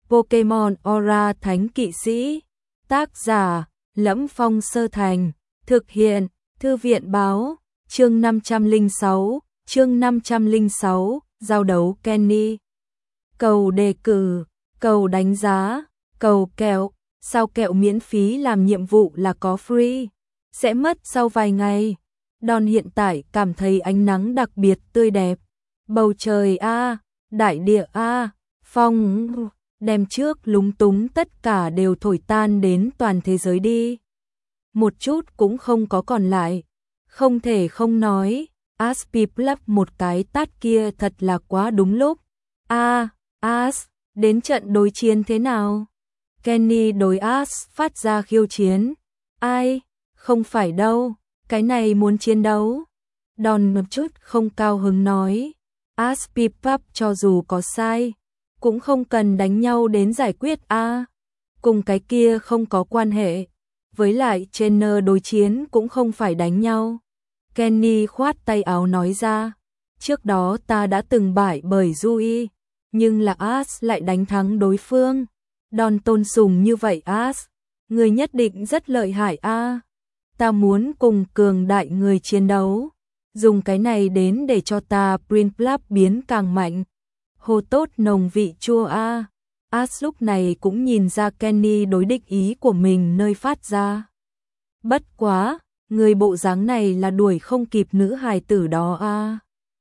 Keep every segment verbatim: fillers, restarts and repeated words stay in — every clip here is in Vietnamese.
Pokemon Aura Thánh Kỵ Sĩ. Tác giả: Lẫm Phong Sơ Thành. Thực hiện: Thư viện báo. Chương năm trăm lẻ sáu, chương năm trăm lẻ sáu, giao đấu Kenny. Cầu đề cử, cầu đánh giá, cầu kẹo, sao kẹo miễn phí làm nhiệm vụ là có free, sẽ mất sau vài ngày. Đòn hiện tại cảm thấy ánh nắng đặc biệt tươi đẹp. Bầu trời a, đại địa a, phong đem trước lúng túng tất cả đều thổi tan đến toàn thế giới đi. Một chút cũng không có còn lại. Không thể không nói, Ash Piplup một cái tát kia thật là quá đúng lúc. A, à, Ash, đến trận đối chiến thế nào? Kenny đối Ash phát ra khiêu chiến. Ai, không phải đâu, cái này muốn chiến đấu. Đòn một chút không cao hứng nói. Ash Piplup cho dù có sai, cũng không cần đánh nhau đến giải quyết a. À, cùng cái kia không có quan hệ. Với lại trainer đối chiến cũng không phải đánh nhau. Kenny khoát tay áo nói ra. Trước đó ta đã từng bại bởi Yui, nhưng là Ash lại đánh thắng đối phương. Đòn tôn sùng như vậy Ash, người nhất định rất lợi hại a. À, ta muốn cùng cường đại người chiến đấu. Dùng cái này đến để cho ta Prinplup biến càng mạnh. Hồ tốt nồng vị chua a. À. Ash lúc này cũng nhìn ra Kenny đối địch ý của mình nơi phát ra. Bất quá, người bộ dáng này là đuổi không kịp nữ hài tử đó a. À.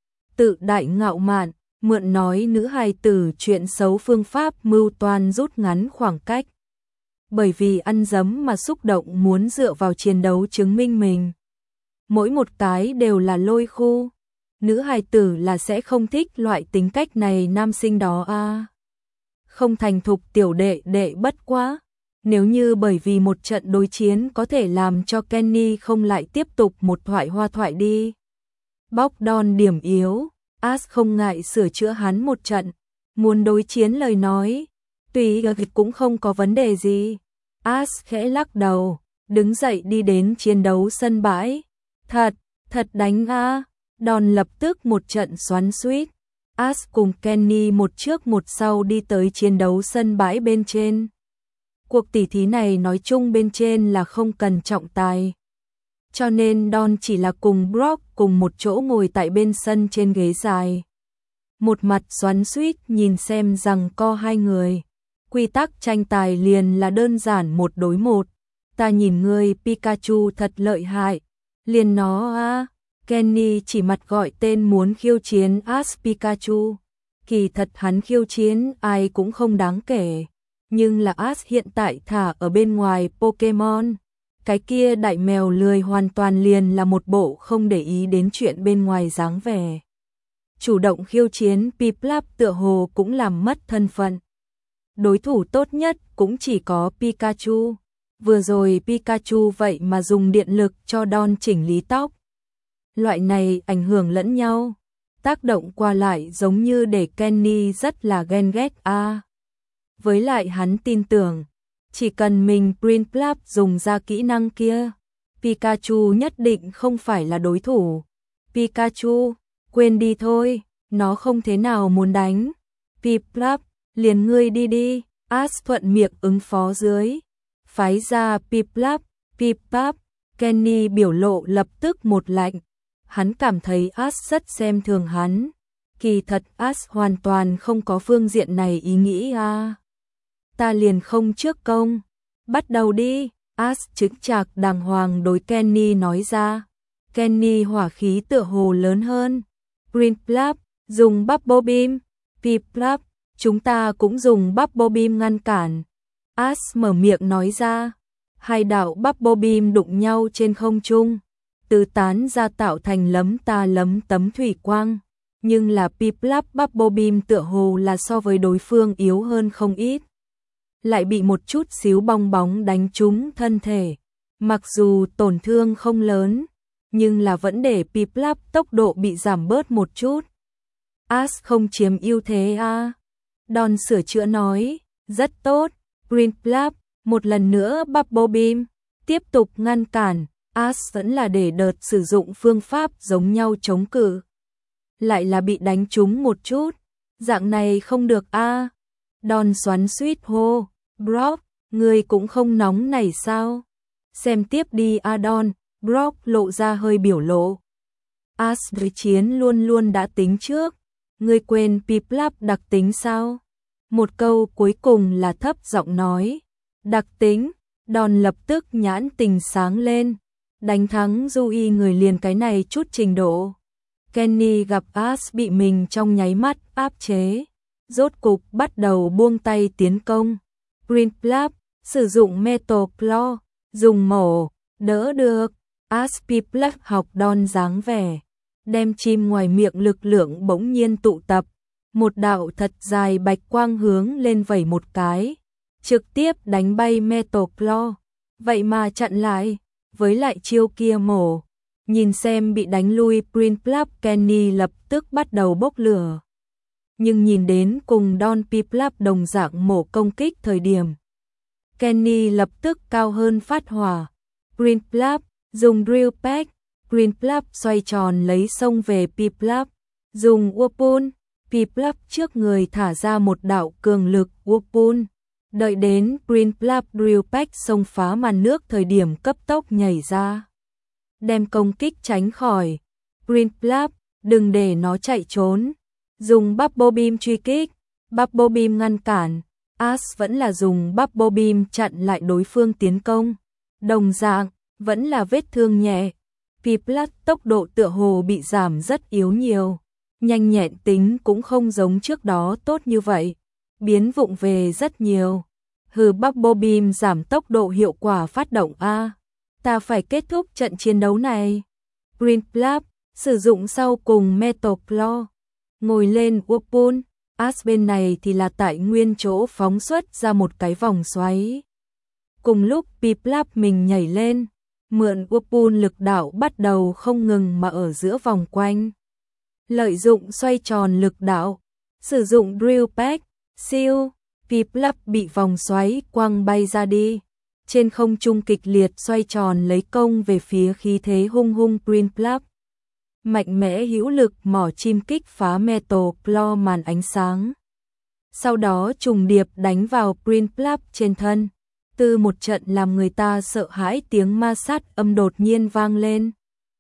Tự đại ngạo mạn, mượn nói nữ hài tử chuyện xấu phương pháp mưu toan rút ngắn khoảng cách. Bởi vì ăn dấm mà xúc động muốn dựa vào chiến đấu chứng minh mình. Mỗi một cái đều là lôi khu. Nữ hài tử là sẽ không thích loại tính cách này nam sinh đó a. À. Không thành thục tiểu đệ đệ bất quá. Nếu như bởi vì một trận đối chiến có thể làm cho Kenny không lại tiếp tục một thoại hoa thoại đi. Bóc đòn điểm yếu, Ash không ngại sửa chữa hắn một trận. Muốn đối chiến lời nói, tùy cũng không có vấn đề gì. Ash khẽ lắc đầu, đứng dậy đi đến chiến đấu sân bãi. Thật, thật đánh a. Đòn lập tức một trận xoắn xuýt. Ash cùng Kenny một trước một sau đi tới chiến đấu sân bãi bên trên. Cuộc tỉ thí này nói chung bên trên là không cần trọng tài. Cho nên Don chỉ là cùng Brock cùng một chỗ ngồi tại bên sân trên ghế dài. Một mặt xoắn xuýt nhìn xem rằng co hai người. Quy tắc tranh tài liền là đơn giản một đối một. Ta nhìn ngươi Pikachu thật lợi hại. Liền nó a. À. Kenny chỉ mặt gọi tên muốn khiêu chiến Ash Pikachu. Kỳ thật hắn khiêu chiến ai cũng không đáng kể. Nhưng là Ash hiện tại thả ở bên ngoài Pokemon. Cái kia đại mèo lười hoàn toàn liền là một bộ không để ý đến chuyện bên ngoài dáng vẻ. Chủ động khiêu chiến Piplup tựa hồ cũng làm mất thân phận. Đối thủ tốt nhất cũng chỉ có Pikachu. Vừa rồi Pikachu vậy mà dùng điện lực cho Don chỉnh lý tóc. Loại này ảnh hưởng lẫn nhau, tác động qua lại giống như để Kenny rất là ghen ghét a. À. Với lại hắn tin tưởng, chỉ cần mình Prinplup dùng ra kỹ năng kia, Pikachu nhất định không phải là đối thủ. Pikachu, quên đi thôi, nó không thế nào muốn đánh. Piplup, liền ngươi đi đi, Ash thuận miệng ứng phó dưới. Phái ra Piplup, Piplup, Kenny biểu lộ lập tức một lạnh. Hắn cảm thấy Ash rất xem thường hắn. Kỳ thật Ash hoàn toàn không có phương diện này ý nghĩ a. À. Ta liền không trước công. Bắt đầu đi. Ash chứng chạc đàng hoàng đối Kenny nói ra. Kenny hỏa khí tựa hồ lớn hơn. Prinplup, dùng Bubble Beam. Piplup, chúng ta cũng dùng Bubble Beam ngăn cản. Ash mở miệng nói ra. Hai đạo Bubble Beam đụng nhau trên không trung. Từ tán ra tạo thành lấm ta lấm tấm thủy quang. Nhưng là Piplup Bubble Beam tựa hồ là so với đối phương yếu hơn không ít. Lại bị một chút xíu bong bóng đánh trúng thân thể. Mặc dù tổn thương không lớn, nhưng là vẫn để Piplup tốc độ bị giảm bớt một chút. Ash không chiếm ưu thế a. À. Don sửa chữa nói, rất tốt. Prinplup, một lần nữa Bubble Beam, tiếp tục ngăn cản. Ash vẫn là để đợt sử dụng phương pháp giống nhau chống cự. Lại là bị đánh trúng một chút. Dạng này không được a. À. Don xoắn xuýt hô, Brock, ngươi cũng không nóng này sao? Xem tiếp đi a Don, Brock lộ ra hơi biểu lộ. Ash với chiến luôn luôn đã tính trước, ngươi quên Piplup đặc tính sao? Một câu cuối cùng là thấp giọng nói, đặc tính, Don lập tức nhãn tình sáng lên, đánh thắng Yui người liền cái này chút trình độ. Kenny gặp Ash bị mình trong nháy mắt áp chế, rốt cục bắt đầu buông tay tiến công. Piplup sử dụng Metal Claw, dùng mổ, đỡ được. Ash Piplup học Don dáng vẻ, đem chim ngoài miệng lực lượng bỗng nhiên tụ tập, một đạo thật dài bạch quang hướng lên vẩy một cái, trực tiếp đánh bay Metal Claw, vậy mà chặn lại, với lại chiêu kia mổ. Nhìn xem bị đánh lui Piplup, Kenny lập tức bắt đầu bốc lửa. Nhưng nhìn đến cùng Don Piplup đồng dạng mổ công kích thời điểm, Kenny lập tức cao hơn phát hỏa. Piplup dùng Drill Peck, Piplup xoay tròn lấy xông về Piplup, dùng Whirlpool, Piplup trước người thả ra một đạo cường lực Whirlpool. Đợi đến Piplup Drill Peck xông phá màn nước thời điểm cấp tốc nhảy ra, đem công kích tránh khỏi. Piplup, đừng để nó chạy trốn. Dùng Bubble Beam truy kích, Bubble Beam ngăn cản, Ash vẫn là dùng Bubble Beam chặn lại đối phương tiến công. Đồng dạng, vẫn là vết thương nhẹ. Piplup tốc độ tựa hồ bị giảm rất yếu nhiều, nhanh nhẹn tính cũng không giống trước đó tốt như vậy, biến vụng về rất nhiều. Hừ, Bubble Beam giảm tốc độ hiệu quả phát động a. Ta phải kết thúc trận chiến đấu này. Piplup sử dụng sau cùng Metal Claw, ngồi lên Whirlpool. Ash bên này thì là tại nguyên chỗ phóng xuất ra một cái vòng xoáy. Cùng lúc Piplup mình nhảy lên, mượn Whirlpool lực đạo bắt đầu không ngừng mà ở giữa vòng quanh. Lợi dụng xoay tròn lực đạo, sử dụng Drill Peck, siêu, Piplup bị vòng xoáy quăng bay ra đi. Trên không trung kịch liệt xoay tròn lấy công về phía khí thế hung hung Piplup. Mạnh mẽ hữu lực mỏ chim kích phá Metal Claw màn ánh sáng. Sau đó trùng điệp đánh vào Piplup trên thân. Từ một trận làm người ta sợ hãi tiếng ma sát âm đột nhiên vang lên.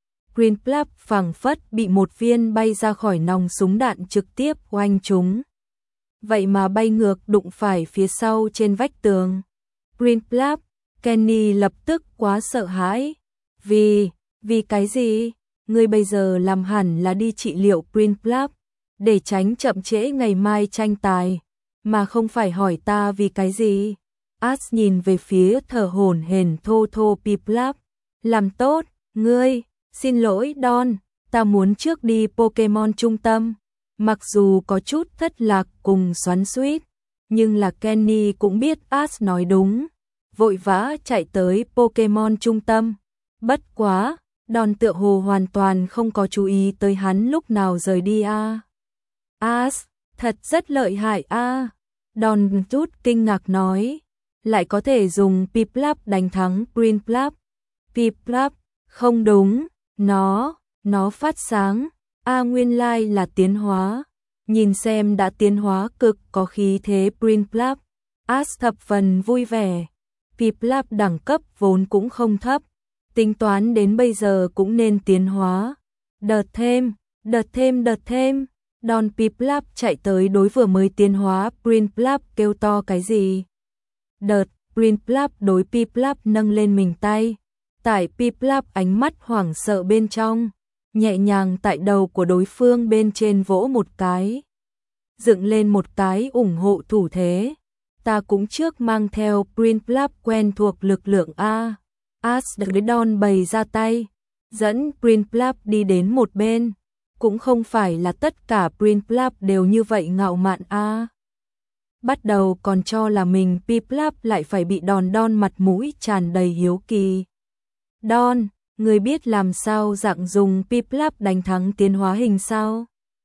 Piplup phảng phất bị một viên bay ra khỏi nòng súng đạn trực tiếp oanh trúng. Vậy mà bay ngược đụng phải phía sau trên vách tường. Piplup, Kenny lập tức quá sợ hãi. Vì, vì cái gì? Ngươi bây giờ làm hẳn là đi trị liệu Piplup, để tránh chậm trễ ngày mai tranh tài, mà không phải hỏi ta vì cái gì. Ash nhìn về phía thở hổn hển thô thô Piplup. Làm tốt, ngươi, xin lỗi Don, ta muốn trước đi Pokemon trung tâm. Mặc dù có chút thất lạc cùng xoắn xuýt, nhưng là Kenny cũng biết Ash nói đúng, vội vã chạy tới Pokemon trung tâm. Bất quá, Don tựa hồ hoàn toàn không có chú ý tới hắn lúc nào rời đi a. À. Ash, thật rất lợi hại a. À. Don chút kinh ngạc nói, lại có thể dùng Piplup đánh thắng Piplup. Piplup, không đúng, nó, nó phát sáng, a à, nguyên lai là tiến hóa. Nhìn xem đã tiến hóa cực có khí thế Piplup, Ash thập phần vui vẻ. Piplup đẳng cấp vốn cũng không thấp, tính toán đến bây giờ cũng nên tiến hóa. Đợt thêm, đợt thêm, đợt thêm. Don Piplup chạy tới đối vừa mới tiến hóa Piplup kêu to cái gì. Đợt, Piplup đối Piplup nâng lên mình tay. Tại Piplup ánh mắt hoảng sợ bên trong, nhẹ nhàng tại đầu của đối phương bên trên vỗ một cái. Dựng lên một cái ủng hộ thủ thế. Ta cũng trước mang theo Piplup quen thuộc lực lượng A. Ash đối Don bày ra tay, dẫn Piplup đi đến một bên. Cũng không phải là tất cả Piplup đều như vậy ngạo mạn a. Bắt đầu còn cho là mình Piplup lại phải bị đòn Don mặt mũi tràn đầy hiếu kỳ. Don, người biết làm sao dạng dùng Piplup đánh thắng tiến hóa hình sao?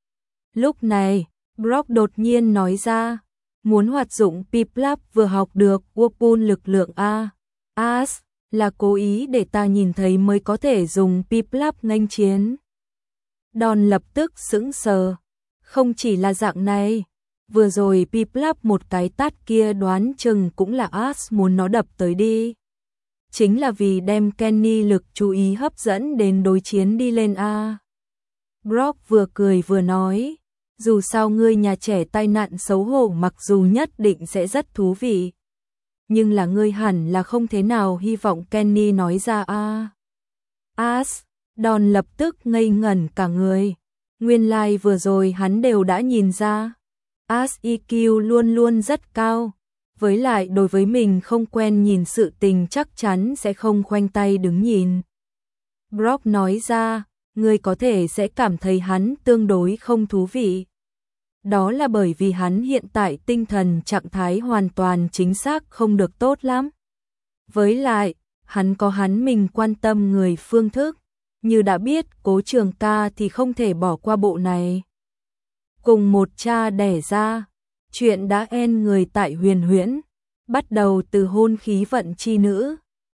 Lúc này, Brock đột nhiên nói ra, muốn hoạt dụng Piplup vừa học được Whirlpool lực lượng A. Ash, là cố ý để ta nhìn thấy mới có thể dùng Piplup nghênh chiến. Don lập tức sững sờ, không chỉ là dạng này, Vừa rồi Pip lắp một cái tát kia đoán chừng cũng là Ash muốn nó đập tới đi. Chính là vì đem Kenny lực chú ý hấp dẫn đến đối chiến đi lên a. Brock vừa cười vừa nói, dù sao ngươi nhà trẻ tai nạn xấu hổ mặc dù nhất định sẽ rất thú vị. Nhưng là ngươi hẳn là không thế nào hy vọng Kenny nói ra a. Ash, Đòn lập tức ngây ngẩn cả người. Nguyên lai like vừa rồi hắn đều đã nhìn ra. Ash i kiu luôn luôn rất cao. Với lại đối với mình không quen nhìn sự tình chắc chắn sẽ không khoanh tay đứng nhìn. Brock nói ra, ngươi có thể sẽ cảm thấy hắn tương đối không thú vị. Đó là bởi vì hắn hiện tại tinh thần trạng thái hoàn toàn chính xác không được tốt lắm. Với lại, hắn có hắn mình quan tâm người phương thức. Như đã biết Cố Trường Ca thì không thể bỏ qua bộ này. Cùng một cha đẻ ra, chuyện đã en người tại Huyền Huyễn, bắt đầu từ hôn khí vận chi nữ,